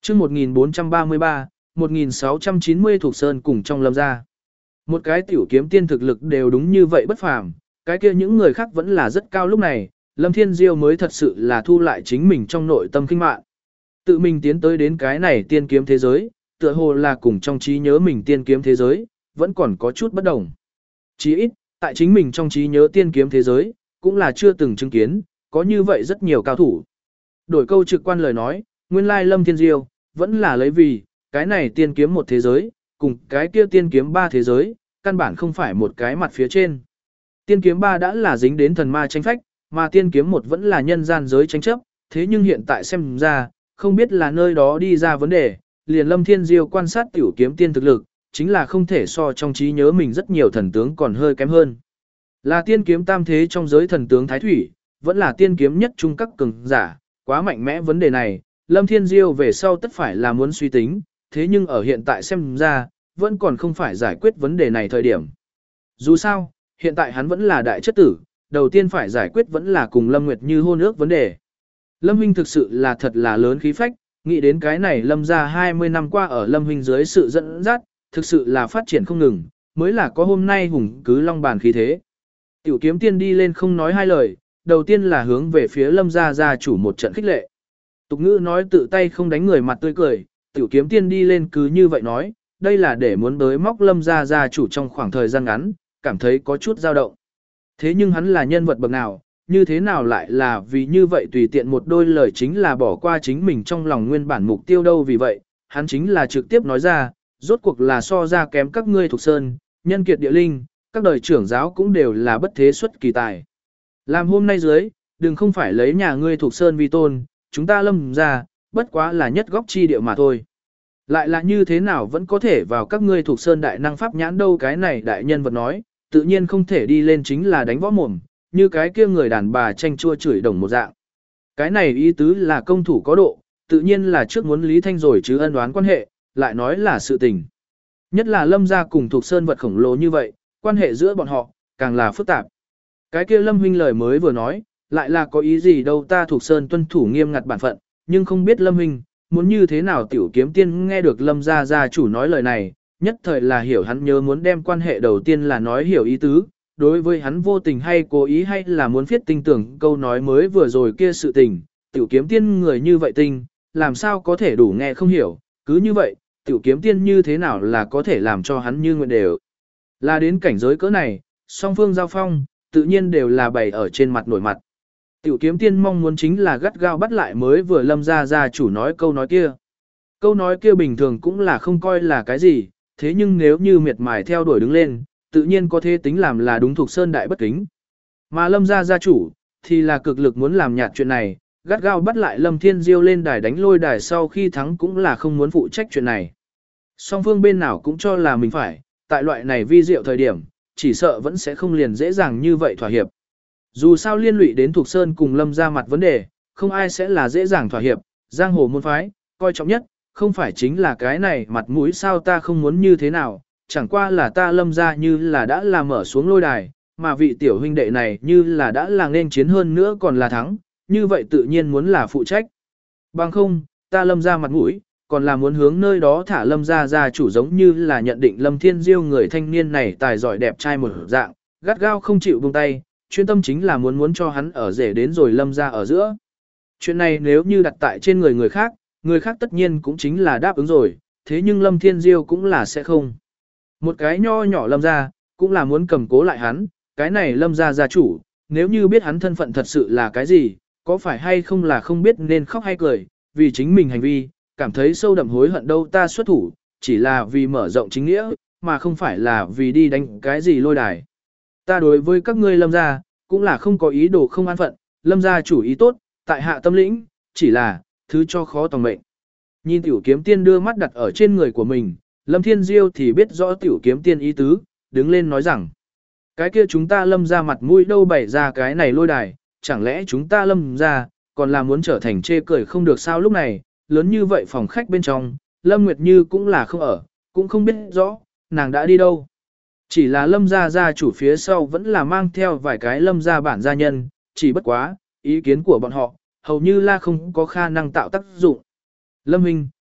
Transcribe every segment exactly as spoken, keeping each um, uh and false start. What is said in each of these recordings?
chương một nghìn bốn trăm ba mươi ba, một nghìn sáu trăm chín mươi thuộc sơn cùng trong lâm gia. Một cái tiểu kiếm tiên thực lực đều đúng như vậy bất phàm, cái kia những người khác vẫn là rất cao lúc này, Lâm Thiên Diêu mới thật sự là thu lại chính mình trong nội tâm kinh mạn. Tự mình tiến tới đến cái này tiên kiếm thế giới, tựa hồ là cùng trong trí nhớ mình tiên kiếm thế giới, vẫn còn có chút bất đồng. Chỉ ít, tại chính mình trong trí nhớ tiên kiếm thế giới, cũng là chưa từng chứng kiến, có như vậy rất nhiều cao thủ. Đổi câu trực quan lời nói, nguyên lai Lâm Thiên Diêu, vẫn là lấy vì, cái này tiên kiếm một thế giới, cùng cái kia tiên kiếm ba thế giới, căn bản không phải một cái mặt phía trên. Tiên kiếm ba đã là dính đến thần ma tranh phách, mà tiên kiếm một vẫn là nhân gian giới tranh chấp, thế nhưng hiện tại xem ra, không biết là nơi đó đi ra vấn đề, liền Lâm Thiên Diêu quan sát tiểu kiếm tiên thực lực, chính là không thể so trong trí nhớ mình rất nhiều thần tướng còn hơi kém hơn. Là tiên kiếm tam thế trong giới thần tướng Thái Thủy, vẫn là tiên kiếm nhất trung các cường giả, quá mạnh mẽ vấn đề này, Lâm Thiên Diêu về sau tất phải là muốn suy tính, thế nhưng ở hiện tại xem ra, vẫn còn không phải giải quyết vấn đề này thời điểm. Dù sao, hiện tại hắn vẫn là đại chất tử, đầu tiên phải giải quyết vẫn là cùng Lâm Nguyệt Như hôn ước vấn đề. Lâm Huynh thực sự là thật là lớn khí phách, nghĩ đến cái này Lâm ra hai mươi năm qua ở Lâm Huynh dưới sự dẫn dắt, thực sự là phát triển không ngừng, mới là có hôm nay hùng cứ long bàn khí thế. Tiểu kiếm tiên đi lên không nói hai lời, đầu tiên là hướng về phía Lâm gia gia chủ một trận khích lệ. Tục ngữ nói tự tay không đánh người mặt tươi cười, tiểu kiếm tiên đi lên cứ như vậy nói, đây là để muốn bới móc Lâm gia gia chủ trong khoảng thời gian ngắn, cảm thấy có chút dao động. Thế nhưng hắn là nhân vật bậc nào, như thế nào lại là vì như vậy tùy tiện một đôi lời chính là bỏ qua chính mình trong lòng nguyên bản mục tiêu đâu, vì vậy, hắn chính là trực tiếp nói ra, rốt cuộc là so ra kém các ngươi thuộc sơn, nhân kiệt địa linh, các đời trưởng giáo cũng đều là bất thế xuất kỳ tài. Làm hôm nay dưới, đừng không phải lấy nhà ngươi thuộc sơn vi tôn, chúng ta Lâm ra, bất quá là nhất góc chi địa mà thôi. Lại là như thế nào vẫn có thể vào các ngươi thuộc sơn đại năng pháp nhãn đâu, cái này đại nhân vật nói, tự nhiên không thể đi lên chính là đánh võ mồm, như cái kia người đàn bà tranh chua chửi đồng một dạng. Cái này ý tứ là công thủ có độ, tự nhiên là trước muốn Lý Thanh rồi chứ ân đoán quan hệ, lại nói là sự tình. Nhất là Lâm gia cùng thuộc sơn vật khổng lồ như vậy, quan hệ giữa bọn họ, càng là phức tạp. Cái kia Lâm huynh lời mới vừa nói, lại là có ý gì đâu, ta thuộc sơn tuân thủ nghiêm ngặt bản phận, nhưng không biết Lâm huynh, muốn như thế nào. Tiểu kiếm tiên nghe được Lâm gia gia chủ nói lời này, nhất thời là hiểu hắn nhớ muốn đem quan hệ đầu tiên là nói hiểu ý tứ, đối với hắn vô tình hay cố ý hay là muốn viết tinh tưởng câu nói mới vừa rồi kia sự tình, tiểu kiếm tiên người như vậy tinh, làm sao có thể đủ nghe không hiểu, cứ như vậy, tiểu kiếm tiên như thế nào là có thể làm cho hắn như nguyện đều. Là đến cảnh giới cỡ này, song phương giao phong, tự nhiên đều là bày ở trên mặt nổi mặt. Tiểu kiếm tiên mong muốn chính là gắt gao bắt lại mới vừa Lâm gia gia chủ nói câu nói kia. Câu nói kia bình thường cũng là không coi là cái gì, thế nhưng nếu như miệt mài theo đuổi đứng lên, tự nhiên có thể tính làm là đúng thuộc sơn đại bất kính. Mà Lâm gia gia chủ, thì là cực lực muốn làm nhạt chuyện này, gắt gao bắt lại Lâm Thiên Diêu lên đài đánh lôi đài sau khi thắng cũng là không muốn phụ trách chuyện này. Song phương bên nào cũng cho là mình phải, tại loại này vi diệu thời điểm, chỉ sợ vẫn sẽ không liền dễ dàng như vậy thỏa hiệp. Dù sao liên lụy đến thuộc sơn cùng Lâm gia mặt vấn đề, không ai sẽ là dễ dàng thỏa hiệp, giang hồ môn phái, coi trọng nhất, không phải chính là cái này mặt mũi sao, ta không muốn như thế nào, chẳng qua là ta Lâm gia như là đã là mở xuống lôi đài, mà vị tiểu huynh đệ này như là đã là nên chiến hơn nữa còn là thắng, như vậy tự nhiên muốn là phụ trách. Bằng không, ta Lâm gia mặt mũi, còn là muốn hướng nơi đó thả Lâm gia gia chủ giống như là nhận định Lâm Thiên Diêu người thanh niên này tài giỏi đẹp trai một dạng, gắt gao không chịu buông tay, chuyên tâm chính là muốn muốn cho hắn ở rể đến rồi Lâm gia ở giữa. Chuyện này nếu như đặt tại trên người người khác, người khác tất nhiên cũng chính là đáp ứng rồi, thế nhưng Lâm Thiên Diêu cũng là sẽ không. Một cái nho nhỏ Lâm gia, cũng là muốn cầm cố lại hắn, cái này Lâm gia gia chủ, nếu như biết hắn thân phận thật sự là cái gì, có phải hay không là không biết nên khóc hay cười, vì chính mình hành vi, cảm thấy sâu đậm hối hận đâu, ta xuất thủ, chỉ là vì mở rộng chính nghĩa, mà không phải là vì đi đánh cái gì lôi đài. Ta đối với các ngươi Lâm gia, cũng là không có ý đồ không an phận, Lâm gia chủ ý tốt, tại hạ tâm lĩnh, chỉ là, thứ cho khó tòng mệnh. Nhìn tiểu kiếm tiên đưa mắt đặt ở trên người của mình, Lâm Thiên Diêu thì biết rõ tiểu kiếm tiên ý tứ, đứng lên nói rằng, cái kia chúng ta Lâm gia mặt mũi đâu bày ra cái này lôi đài, chẳng lẽ chúng ta Lâm gia còn là muốn trở thành chê cười không được sao. Lúc này, lớn như vậy phòng khách bên trong, Lâm Nguyệt Như cũng là không ở, cũng không biết rõ, nàng đã đi đâu. Chỉ là Lâm gia gia chủ phía sau vẫn là mang theo vài cái Lâm gia bản gia nhân, chỉ bất quá, ý kiến của bọn họ, hầu như là không có khả năng tạo tác dụng. Lâm Huynh,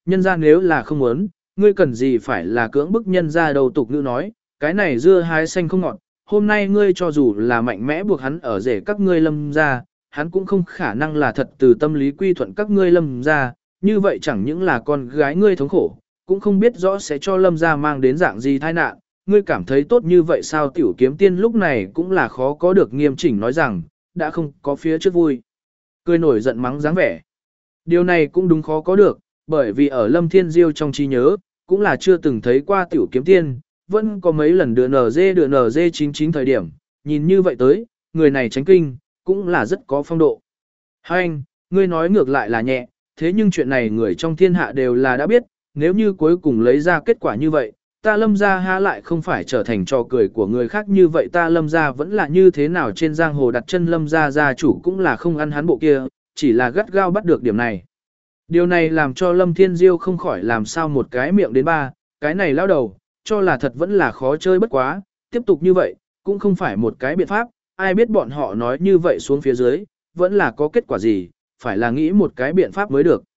nhân ra nếu là không muốn, ngươi cần gì phải là cưỡng bức nhân ra đầu tục ngữ nói, cái này dưa hái xanh không ngọt, hôm nay ngươi cho dù là mạnh mẽ buộc hắn ở rể các ngươi lâm ra, hắn cũng không khả năng là thật từ tâm lý quy thuận các ngươi lâm ra, như vậy chẳng những là con gái ngươi thống khổ, cũng không biết rõ sẽ cho lâm ra mang đến dạng gì tai nạn, ngươi cảm thấy tốt như vậy sao? Tiểu kiếm tiên lúc này cũng là khó có được nghiêm chỉnh nói rằng, đã không có phía trước vui. Cười nổi giận mắng dáng vẻ. Điều này cũng đúng khó có được, bởi vì ở Lâm Thiên Diêu trong trí nhớ, cũng là chưa từng thấy qua tiểu kiếm tiên, vẫn có mấy lần đưa nờ dê đưa nờ dê chín chín thời điểm, nhìn như vậy tới, người này tránh kinh, cũng là rất có phong độ. Hai anh, ngươi nói ngược lại là nhẹ, thế nhưng chuyện này người trong thiên hạ đều là đã biết, nếu như cuối cùng lấy ra kết quả như vậy, ta lâm gia há lại không phải trở thành trò cười của người khác như vậy, ta lâm gia vẫn là như thế nào trên giang hồ đặt chân lâm gia gia chủ cũng là không ăn hắn bộ kia, chỉ là gắt gao bắt được điểm này. Điều này làm cho Lâm Thiên Diêu không khỏi làm sao một cái miệng đến ba, cái này lao đầu, cho là thật vẫn là khó chơi bất quá, tiếp tục như vậy, cũng không phải một cái biện pháp, ai biết bọn họ nói như vậy xuống phía dưới, vẫn là có kết quả gì, phải là nghĩ một cái biện pháp mới được.